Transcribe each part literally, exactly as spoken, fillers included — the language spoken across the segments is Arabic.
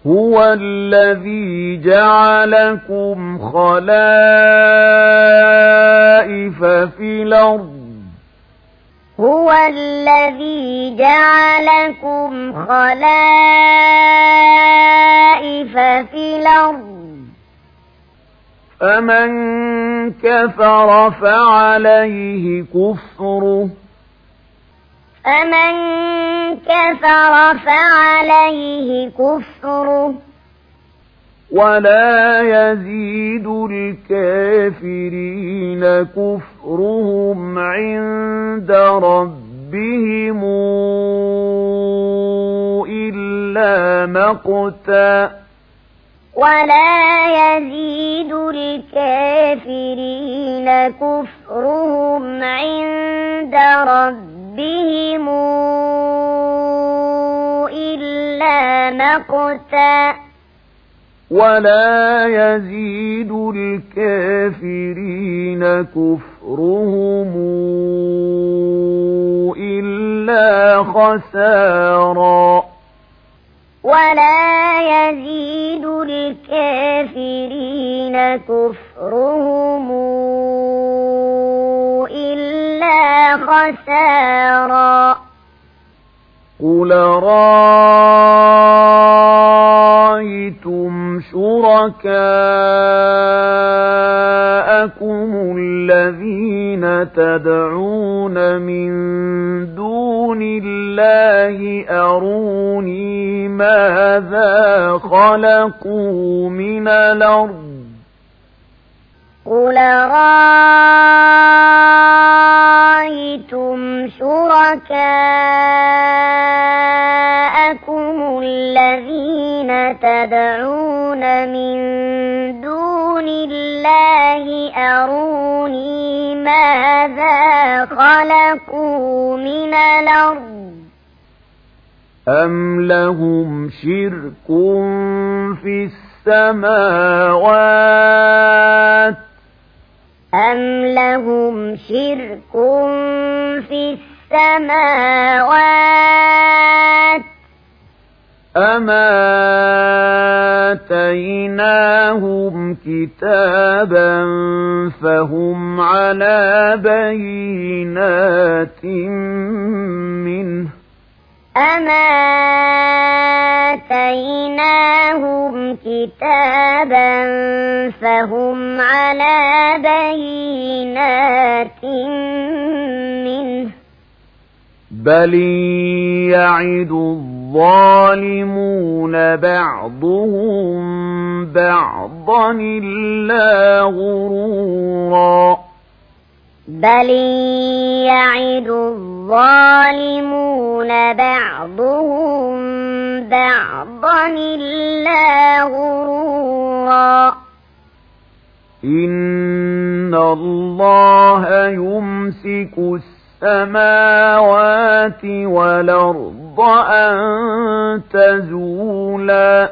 هو الذي جعلكم خلائف في الأرض هو الذي جعلكم خلائف في الأرض فمن كفر فعليه كفره فمن كفر فعليه كفره ولا يزيد الكافرين كفرهم عند ربهم إلا مقتا ولا يزيد الكافرين كفرهم عند ربهم إلا مقتا ولا يزيد الكافرين كفرهم إلا خسارا ولا يزيد الكافرين كفرهم إلا خسارا قل رأيتم شركاءكم الذين تدعون من دون الله أروني ماذا خلقوا من الأرض قل رأيتم شركاءكم الذين تدعون من دون الله أروني ماذا خلقوا من الأرض أم لهم شرك في السماوات أم لهم شرك في السماوات أما آتيناهم كتابا فهم على بينات منه أما آتيناهم كتابا فهم على بينات منه بل يعد الظالمون بعضهم بعضا إلا غرورا بل يعد الظالمون بعضهم بعضا إلا غرورا إن الله يمسك السماوات والأرض أن تزولا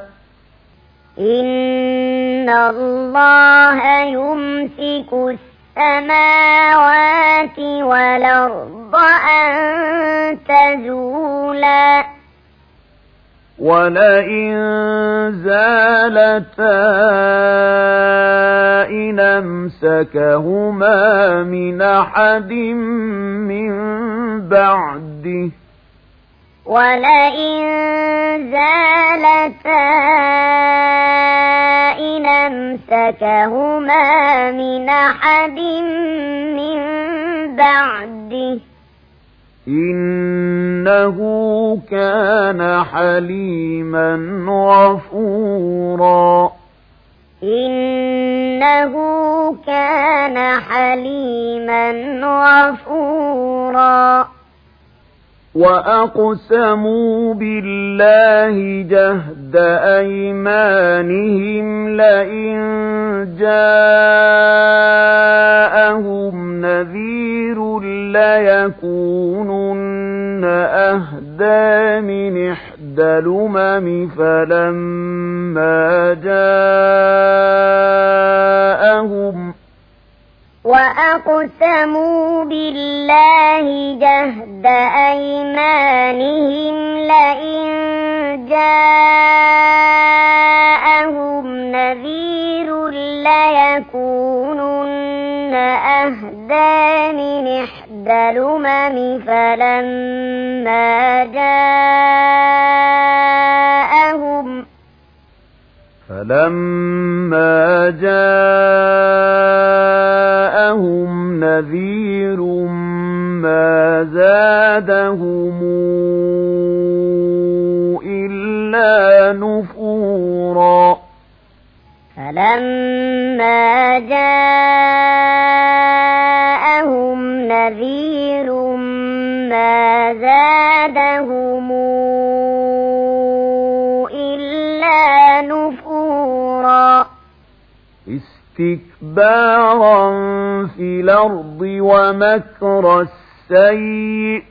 إن الله يمسك السماوات والأرض أن تزولا ولئن زالتا إن أمسكهما من أحد من بعده ولئن زالتا إن أمسكهما من أحد من بعده إنه كان حليما غفورا إنه كان حليما غفورا وأقسموا بالله جهد أيمانهم لئن جاءهم نذير ليكونن أهدى من إحدى الأمم فلما جاءهم وأقسموا بالله جهد أيمانهم لئن جاءهم يكونن أهدى من إحدى الأمم فلما جاءهم فلما جاءهم نذير ما زادهم إلا نفورا فلما جاءهم نذير ما زادهم إلا نفورا استكبارا في الأرض ومكر السيء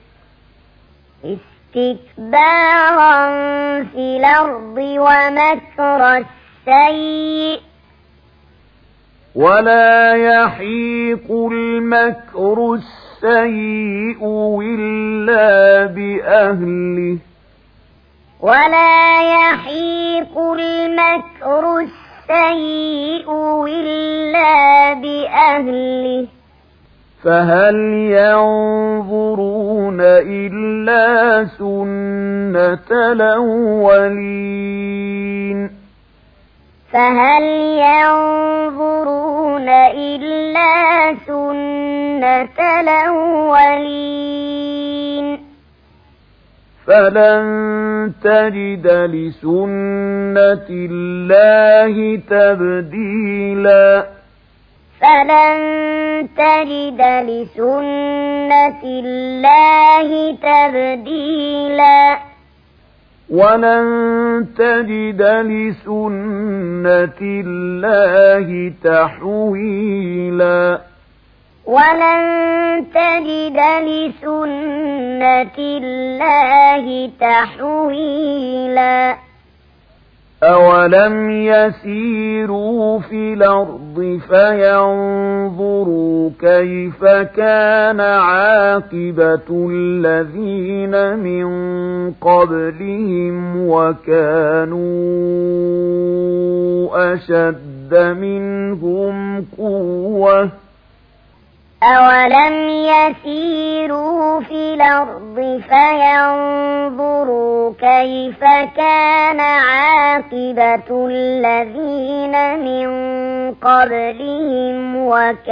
استكبارا في الأرض ومكر السيء ولا يحيق المكر السيء إلا بأهله ولا يحيق المكر السيء إلا بأهله فهل ينظرون إلا سنة الأولين فهل ينظرون إلا سنة الأولين فلن تجد لسنة الله تبديلا فلن تجد لسنة الله تبديلا ولن تجد لسنة الله تحويلا ولن تجد لسنة الله تحويلا أولم يسيروا في الأرض فينظروا كيف كان عاقبة الذين من قبلهم وكانوا أشد منهم قوة أولم يسيروا في الأرض فينظروا كيف كان عاقبة الذين من قبلهم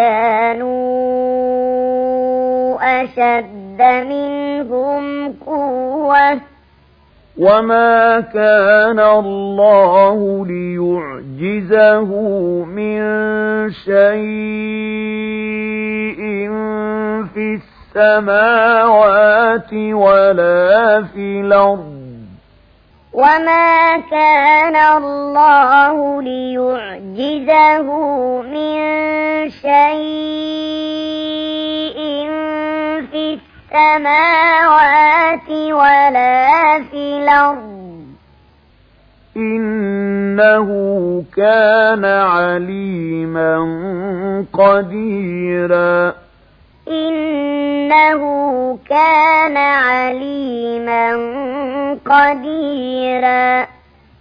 وكانوا أشد منهم قوة وما كان الله ليعجزه من شيء في السماوات ولا في الأرض وما كان الله ليعجزه من شيء في السماوات ولا في الأرض إنه كان عليما قديرا إنه كان عليما قديرا